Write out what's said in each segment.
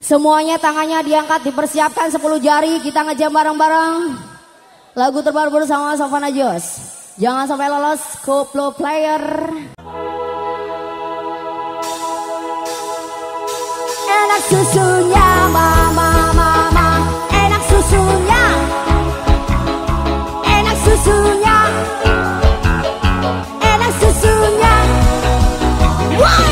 Semuanya tangannya diangkat, dipersiapkan 10 jari, kita ngejam bareng-bareng. Lagu terbaru bersama Savana Jos. Jangan sampai lolos, koplo player. Enak susunya mama mama, enak susunya. Enak susunya. Enak susunya. Wah!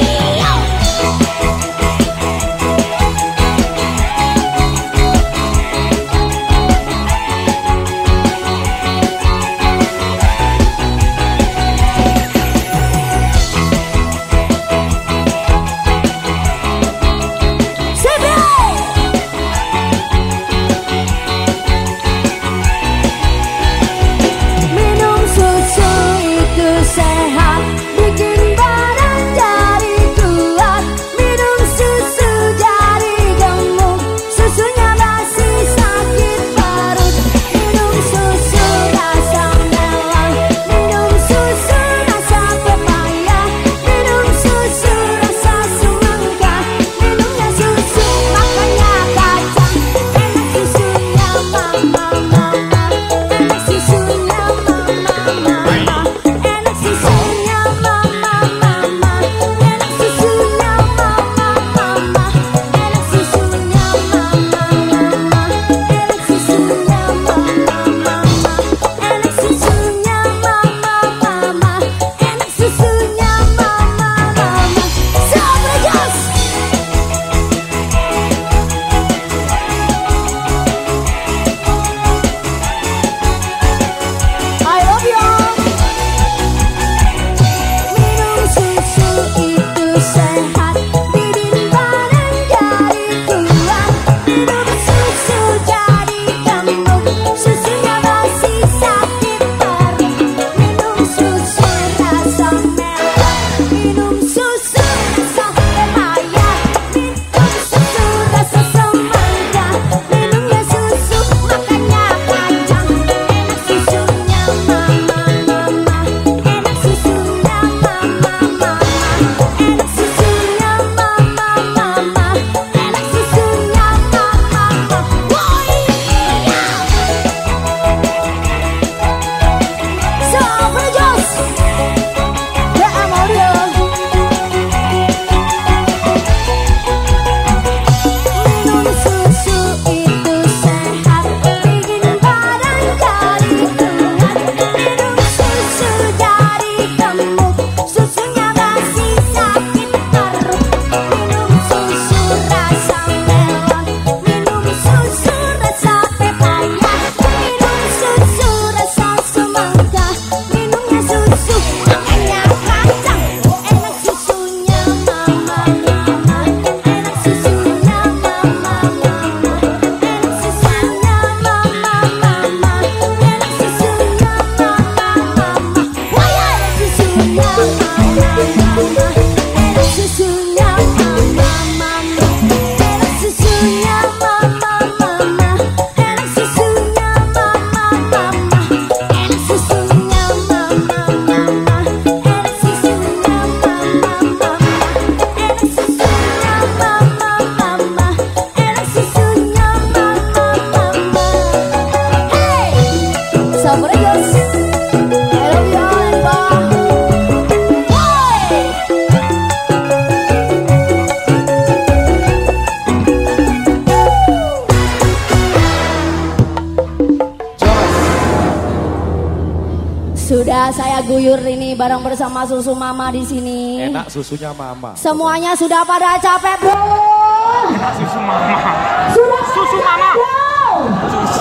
Sudah saya guyur ini bareng bersama susu mama di sini. Enak susunya mama. Semuanya sudah pada capek, bro. Enak susu mama. Sudah susu mama. Bro. Susu